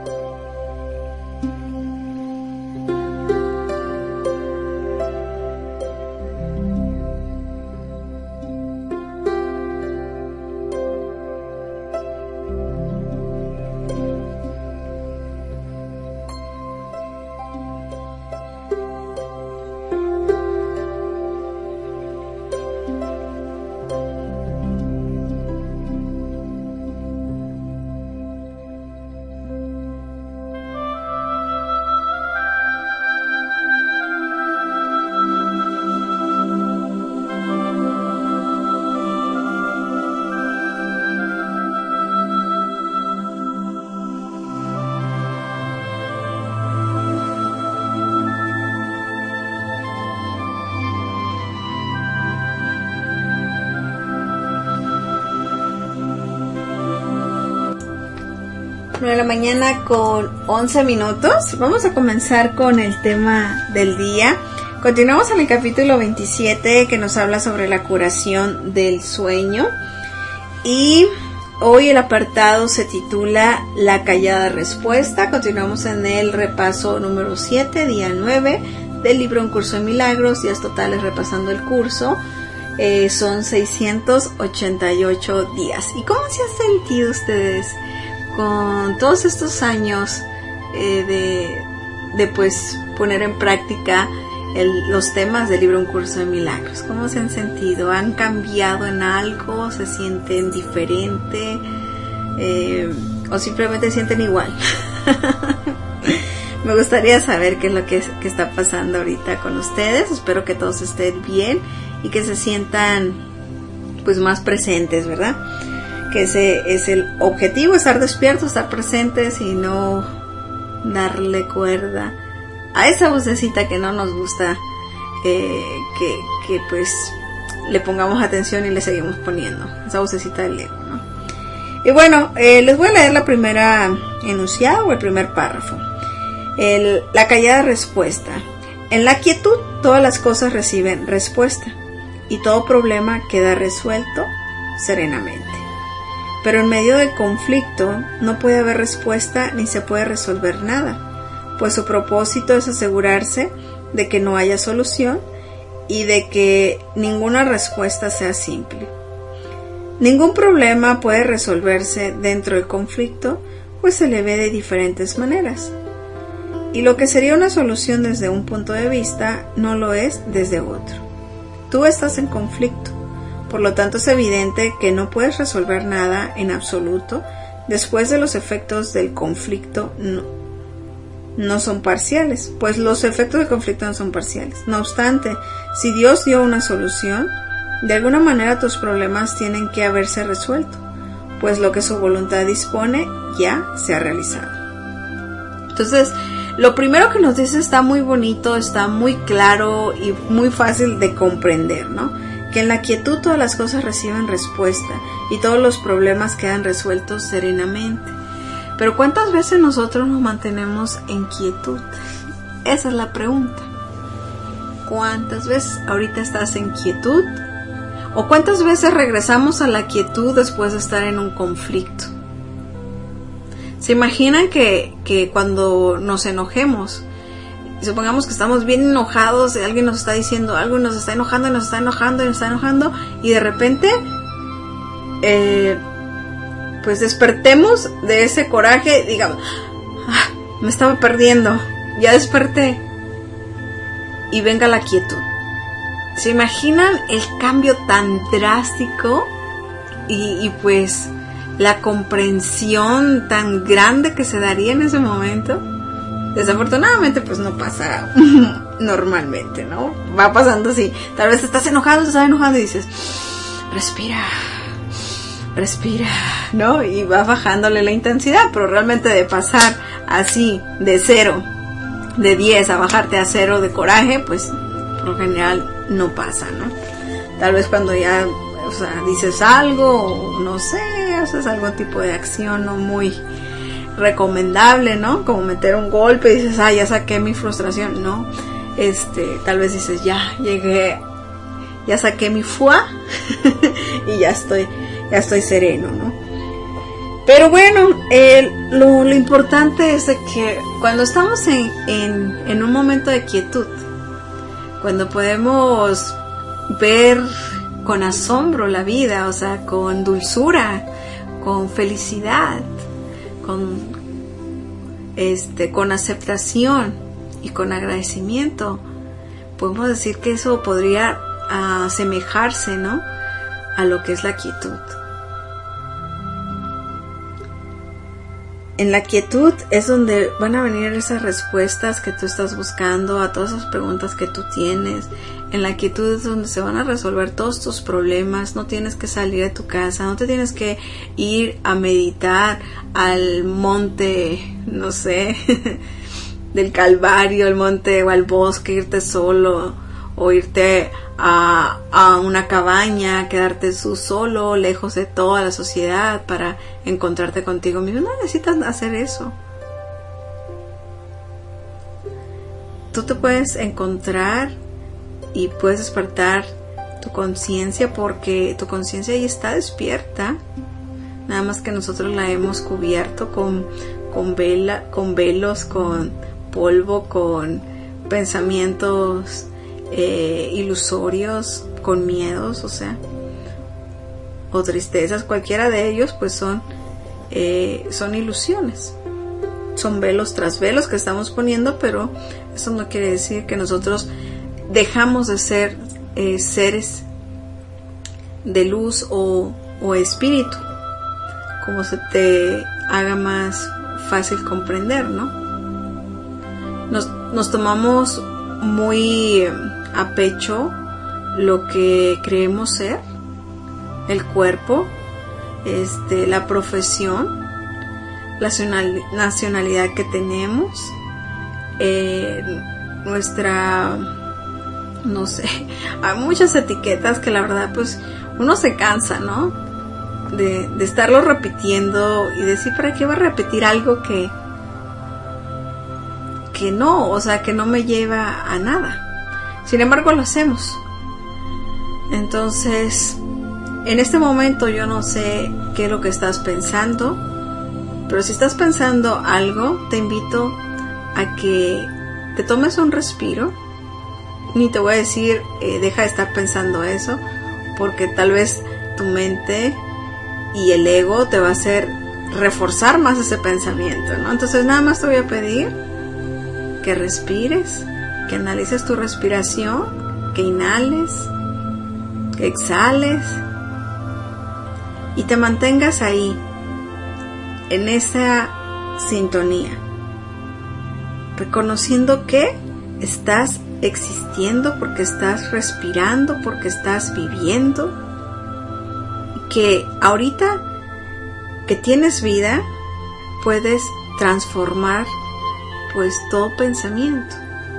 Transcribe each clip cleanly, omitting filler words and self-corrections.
De la mañana con 11 minutos. Vamos a comenzar con el tema del día. Continuamos en el capítulo 27 que nos habla sobre la curación del sueño. Y hoy el apartado se titula La callada respuesta. Continuamos en el repaso número 7, día 9 del libro Un curso de milagros. Días totales repasando el curso. Son 688 días. ¿Y cómo se han sentido ustedes con todos estos años de pues poner en práctica los temas del libro Un curso de milagros? ¿Cómo se han sentido? ¿Han cambiado en algo? ¿Se sienten diferente? ¿O simplemente se sienten igual? Me gustaría saber qué es lo que está pasando ahorita con ustedes. Espero que todos estén bien y que se sientan pues más presentes, ¿verdad? Que ese es el objetivo, estar despiertos, estar presentes y no darle cuerda a esa vocecita que no nos gusta que pues le pongamos atención y le seguimos poniendo, esa vocecita del ego, ¿no? Y bueno, les voy a leer la primera enunciado o el primer párrafo. La callada respuesta. En la quietud todas las cosas reciben respuesta y todo problema queda resuelto serenamente. Pero en medio del conflicto no puede haber respuesta ni se puede resolver nada, pues su propósito es asegurarse de que no haya solución y de que ninguna respuesta sea simple. Ningún problema puede resolverse dentro del conflicto, pues se le ve de diferentes maneras. Y lo que sería una solución desde un punto de vista no lo es desde otro. Tú estás en conflicto. Por lo tanto, es evidente que no puedes resolver nada en absoluto después de los efectos del conflicto no son parciales, pues los efectos del conflicto no son parciales. No obstante, si Dios dio una solución, de alguna manera tus problemas tienen que haberse resuelto, pues lo que su voluntad dispone ya se ha realizado. Entonces, lo primero que nos dice está muy bonito, está muy claro y muy fácil de comprender, ¿no? Que en la quietud todas las cosas reciben respuesta y todos los problemas quedan resueltos serenamente. Pero ¿cuántas veces nosotros nos mantenemos en quietud? Esa es la pregunta. ¿Cuántas veces ahorita estás en quietud? ¿O cuántas veces regresamos a la quietud después de estar en un conflicto? ¿Se imaginan que cuando nos enojemos, supongamos que estamos bien enojados, alguien nos está diciendo algo y nos está enojando y nos está enojando y nos está enojando, y de repente pues despertemos de ese coraje, digamos, me estaba perdiendo, ya desperté, y venga la quietud? ¿Se imaginan el cambio tan drástico y pues la comprensión tan grande que se daría en ese momento? Desafortunadamente pues no pasa normalmente, ¿no? Va pasando así. Tal vez estás enojado y dices, respira, ¿no? Y va bajándole la intensidad, pero realmente de pasar así de 0, de 10 a bajarte a 0 de coraje, pues por lo general no pasa, ¿no? Tal vez cuando ya, o sea, dices algo, o no sé, haces algún tipo de acción no muy recomendable, ¿no? Como meter un golpe y dices, ya saqué mi frustración, ¿no? Tal vez dices, ya llegué, ya saqué mi fuá y ya estoy sereno, ¿no? Pero bueno, lo importante es de que cuando estamos en un momento de quietud, cuando podemos ver con asombro la vida, o sea, con dulzura, con felicidad, con aceptación y con agradecimiento, podemos decir que eso podría asemejarse, ¿no?, a lo que es la quietud. En la quietud es donde van a venir esas respuestas que tú estás buscando a todas esas preguntas que tú tienes. En la quietud es donde se van a resolver todos tus problemas. No tienes que salir de tu casa, no te tienes que ir a meditar al monte, no sé, del Calvario, al monte o al bosque, irte solo o irte a una cabaña, quedarte tú solo, lejos de toda la sociedad para encontrarte contigo mismo. No necesitas hacer eso. Tú te puedes encontrar y puedes despertar tu conciencia, porque tu conciencia ahí está despierta, nada más que nosotros la hemos cubierto con velos, con polvo, con pensamientos ilusorios, con miedos, o tristezas. Cualquiera de ellos pues son ilusiones, son velos tras velos que estamos poniendo, pero eso no quiere decir que nosotros dejamos de ser seres de luz o espíritu, como se te haga más fácil comprender, ¿no? Nos tomamos muy a pecho lo que creemos ser, el cuerpo, la profesión, la nacionalidad que tenemos, nuestra, no sé, hay muchas etiquetas que la verdad pues uno se cansa, ¿no?, de estarlo repitiendo y decir, ¿para qué va a repetir algo que no, que no me lleva a nada? Sin embargo lo hacemos. Entonces, en este momento yo no sé qué es lo que estás pensando, pero si estás pensando algo, te invito a que te tomes un respiro. Ni te voy a decir deja de estar pensando eso, porque tal vez tu mente y el ego te va a hacer reforzar más ese pensamiento, ¿no? Entonces nada más te voy a pedir que respires, que analices tu respiración, que inhales, que exhales y te mantengas ahí, en esa sintonía, reconociendo que estás existiendo, porque estás respirando, porque estás viviendo, que ahorita que tienes vida puedes transformar pues todo pensamiento.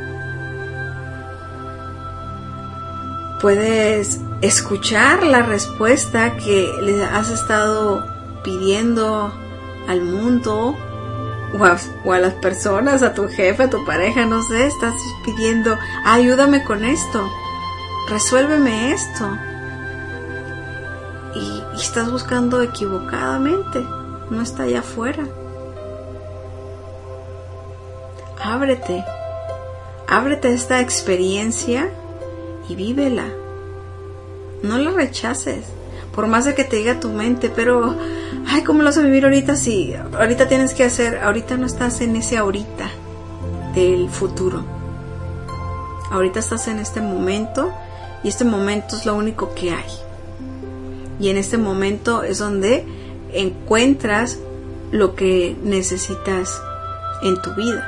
Puedes escuchar la respuesta que le has estado pidiendo al mundo o a las personas, a tu jefe, a tu pareja, no sé, estás pidiendo, ayúdame con esto, resuélveme esto, y estás buscando equivocadamente, no está allá afuera. Ábrete a esta experiencia y vívela. No la rechaces, por más de que te diga tu mente, pero ay, ¿cómo lo vas a vivir ahorita? Si ahorita tienes que hacer, ahorita no estás en ese ahorita del futuro. Ahorita estás en este momento, y este momento es lo único que hay. Y en este momento es donde encuentras lo que necesitas en tu vida.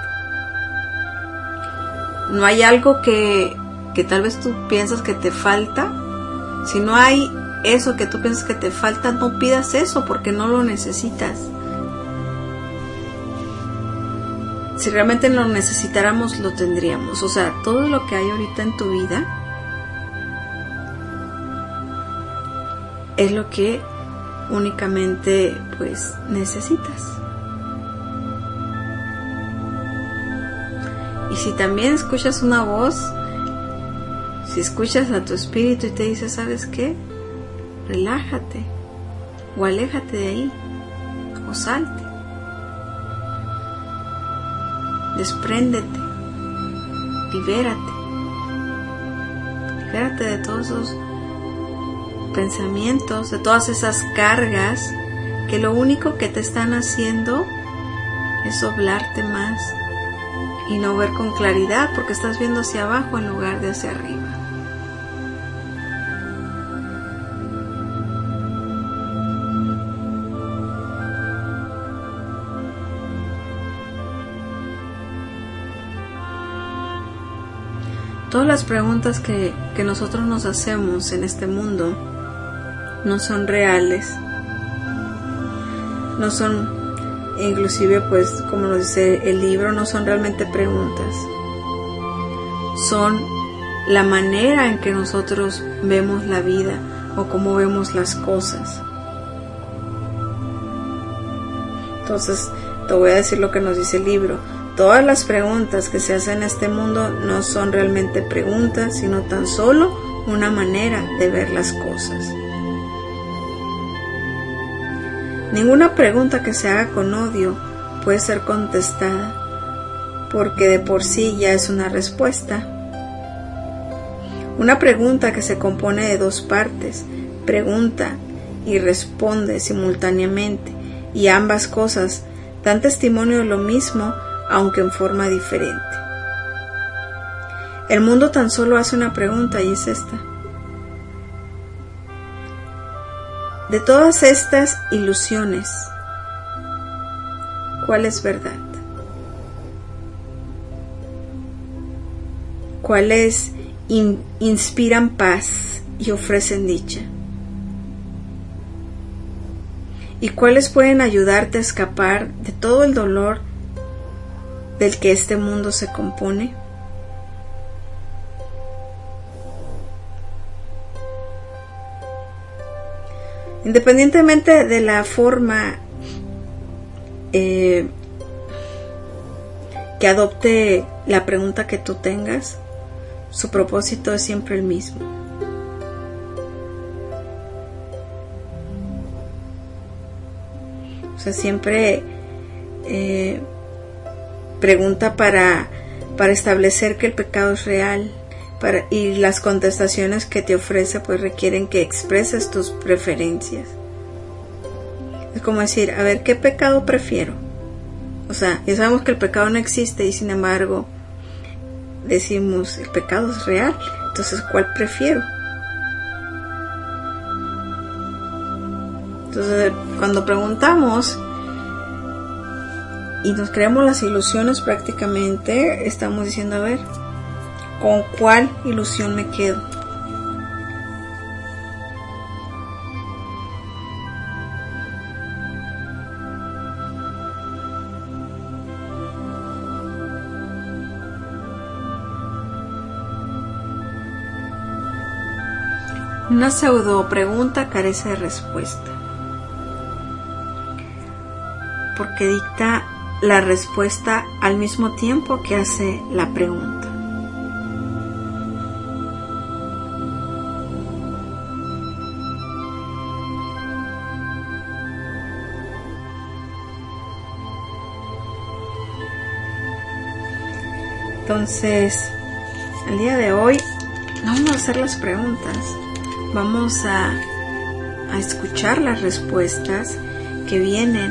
No hay algo que tal vez tú piensas que te falta. Si no hay eso que tú piensas que te falta, no pidas eso, porque no lo necesitas. Si realmente lo necesitáramos, lo tendríamos. O sea, todo lo que hay ahorita en tu vida es lo que únicamente pues necesitas. Y si también escuchas una voz, si escuchas a tu espíritu y te dice, ¿sabes qué? Relájate o aléjate de ahí. salte. Despréndete. Libérate. Libérate de todos esos pensamientos, de todas esas cargas que lo único que te están haciendo es doblarte más y no ver con claridad porque estás viendo hacia abajo en lugar de hacia arriba. Todas las preguntas que nosotros nos hacemos en este mundo no son reales, no son, inclusive pues como nos dice el libro, no son realmente preguntas, son la manera en que nosotros vemos la vida o cómo vemos las cosas. Entonces te voy a decir lo que nos dice el libro. Todas las preguntas que se hacen en este mundo no son realmente preguntas, sino tan solo una manera de ver las cosas. Ninguna pregunta que se haga con odio puede ser contestada, porque de por sí ya es una respuesta. Una pregunta que se compone de dos partes, pregunta y responde simultáneamente, y ambas cosas dan testimonio de lo mismo, aunque en forma diferente. El mundo tan solo hace una pregunta y es esta. De todas estas ilusiones, ¿cuál es verdad? ¿Cuáles inspiran paz y ofrecen dicha? ¿Y cuáles pueden ayudarte a escapar de todo el dolor del que este mundo se compone? Independientemente de la forma que adopte la pregunta que tú tengas, su propósito es siempre el mismo. O sea, siempre pregunta para establecer que el pecado es real, y las contestaciones que te ofrece pues requieren que expreses tus preferencias. Es como decir, a ver, ¿qué pecado prefiero? O sea, ya sabemos que el pecado no existe y sin embargo decimos, el pecado es real, entonces ¿cuál prefiero? Entonces, cuando preguntamos y nos creamos las ilusiones, prácticamente estamos diciendo, a ver, ¿con cuál ilusión me quedo? Una pseudo pregunta carece de respuesta, porque dicta la respuesta al mismo tiempo que hace la pregunta. Entonces, el día de hoy no vamos a hacer las preguntas, vamos a escuchar las respuestas que vienen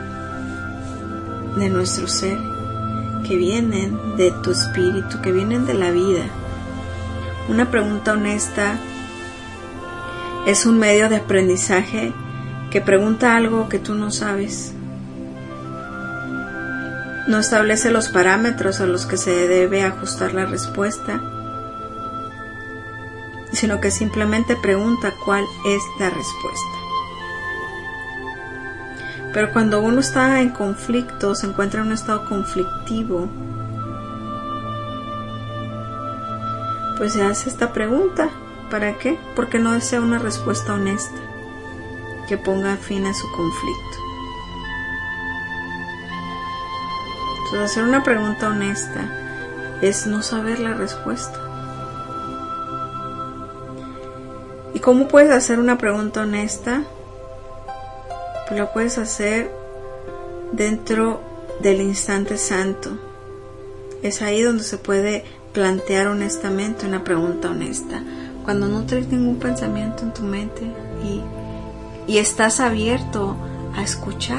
de nuestro ser, que vienen de tu espíritu, que vienen de la vida. Una pregunta honesta es un medio de aprendizaje que pregunta algo que tú no sabes. No establece los parámetros a los que se debe ajustar la respuesta, sino que simplemente pregunta cuál es la respuesta. Pero cuando uno está en conflicto, se encuentra en un estado conflictivo, pues se hace esta pregunta. ¿Para qué? Porque no desea una respuesta honesta que ponga fin a su conflicto. Entonces, hacer una pregunta honesta es no saber la respuesta. ¿Y cómo puedes hacer una pregunta honesta? Pues la puedes hacer dentro del instante santo. Es ahí donde se puede plantear honestamente una pregunta honesta. Cuando no traes ningún pensamiento en tu mente y estás abierto a escuchar.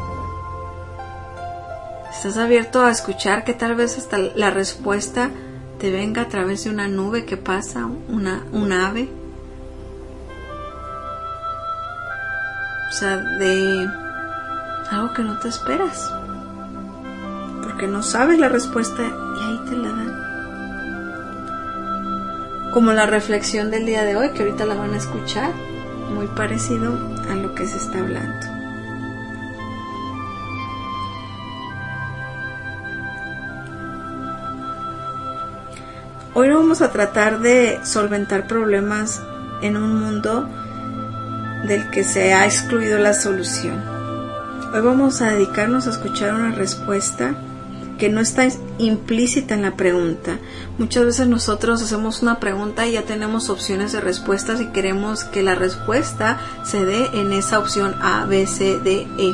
Estás abierto a escuchar que tal vez hasta la respuesta te venga a través de una nube que pasa, un ave. O sea, de algo que no te esperas. Porque no sabes la respuesta y ahí te la dan. Como la reflexión del día de hoy, que ahorita la van a escuchar, muy parecido a lo que se está hablando. Hoy vamos a tratar de solventar problemas en un mundo del que se ha excluido la solución. Hoy vamos a dedicarnos a escuchar una respuesta que no está implícita en la pregunta. Muchas veces nosotros hacemos una pregunta y ya tenemos opciones de respuestas y queremos que la respuesta se dé en esa opción A, B, C, D, E.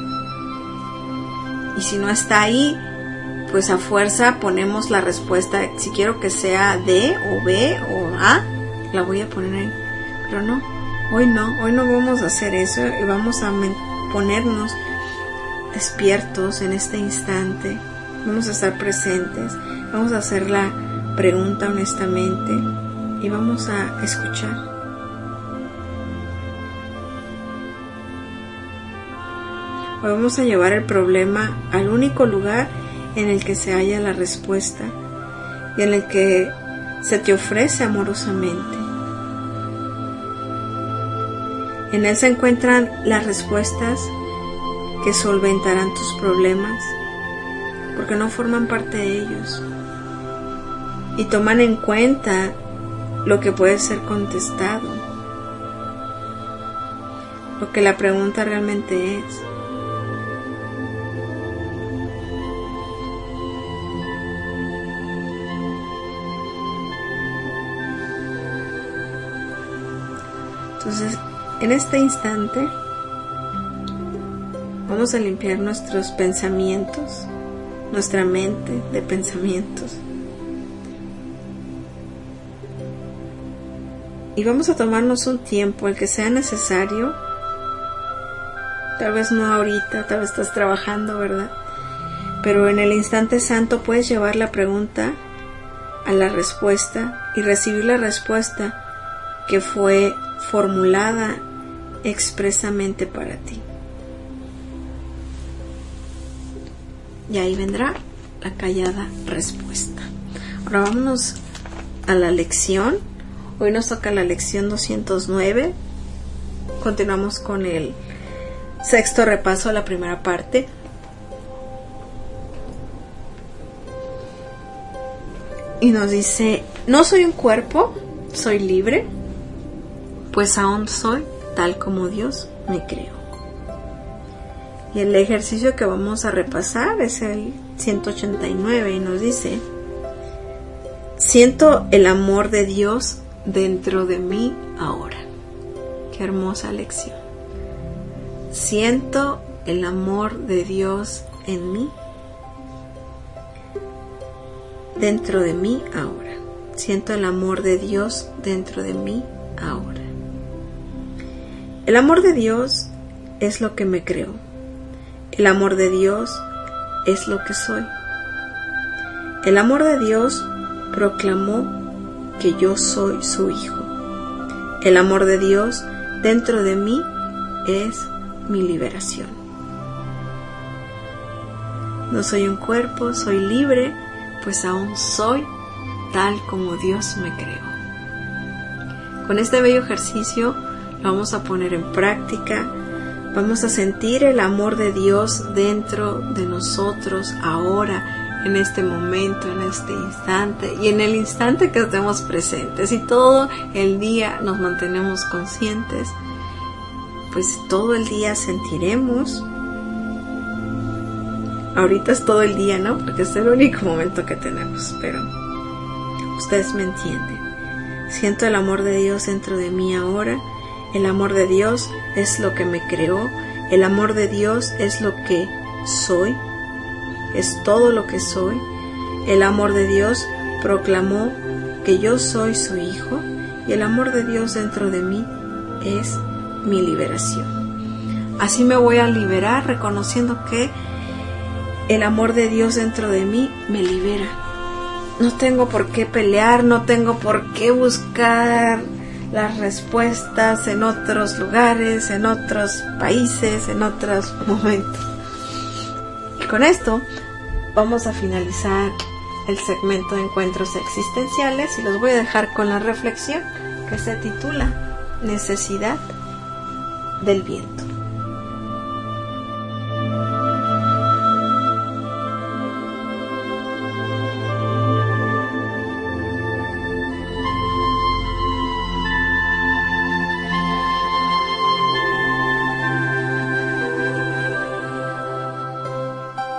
Y si no está ahí, pues a fuerza ponemos la respuesta. Si quiero que sea D o B o A, la voy a poner ahí. Pero no, hoy no vamos a hacer eso y vamos a ponernos despiertos en este instante. Vamos a estar presentes, vamos a hacer la pregunta honestamente y vamos a escuchar. Hoy vamos a llevar el problema al único lugar en el que se halla la respuesta y en el que se te ofrece amorosamente. En él se encuentran las respuestas que solventarán tus problemas, porque no forman parte de ellos y toman en cuenta lo que puede ser contestado, lo que la pregunta realmente es. Entonces, en este instante vamos a limpiar nuestros pensamientos, nuestra mente de pensamientos. Y vamos a tomarnos un tiempo, el que sea necesario. Tal vez no ahorita, tal vez estás trabajando, ¿verdad? Pero en el instante santo puedes llevar la pregunta a la respuesta y recibir la respuesta que fue formulada expresamente para ti. Y ahí vendrá la callada respuesta. Ahora vámonos a la lección. Hoy nos toca la lección 209. Continuamos con el sexto repaso a la primera parte. Y nos dice: no soy un cuerpo, soy libre, pues aún soy tal como Dios me creó. Y el ejercicio que vamos a repasar es el 189 y nos dice: siento el amor de Dios dentro de mí ahora. Qué hermosa lección. Siento el amor de Dios en mí, dentro de mí ahora. Siento el amor de Dios dentro de mí ahora. El amor de Dios es lo que me creó. El amor de Dios es lo que soy. El amor de Dios proclamó que yo soy su hijo. El amor de Dios dentro de mí es mi liberación. No soy un cuerpo, soy libre, pues aún soy tal como Dios me creó. Con este bello ejercicio lo vamos a poner en práctica. Vamos a sentir el amor de Dios dentro de nosotros ahora, en este momento, en este instante y en el instante que estemos presentes. Y todo el día nos mantenemos conscientes, pues todo el día sentiremos. Ahorita es todo el día, ¿no? Porque es el único momento que tenemos, pero ustedes me entienden. Siento el amor de Dios dentro de mí ahora. El amor de Dios es lo que me creó. El amor de Dios es lo que soy, es todo lo que soy. El amor de Dios proclamó que yo soy su hijo y el amor de Dios dentro de mí es mi liberación. Así me voy a liberar reconociendo que el amor de Dios dentro de mí me libera. No tengo por qué pelear, no tengo por qué buscar las respuestas en otros lugares, en otros países, en otros momentos. Y con esto vamos a finalizar el segmento de encuentros existenciales y los voy a dejar con la reflexión que se titula Necesidad del viento.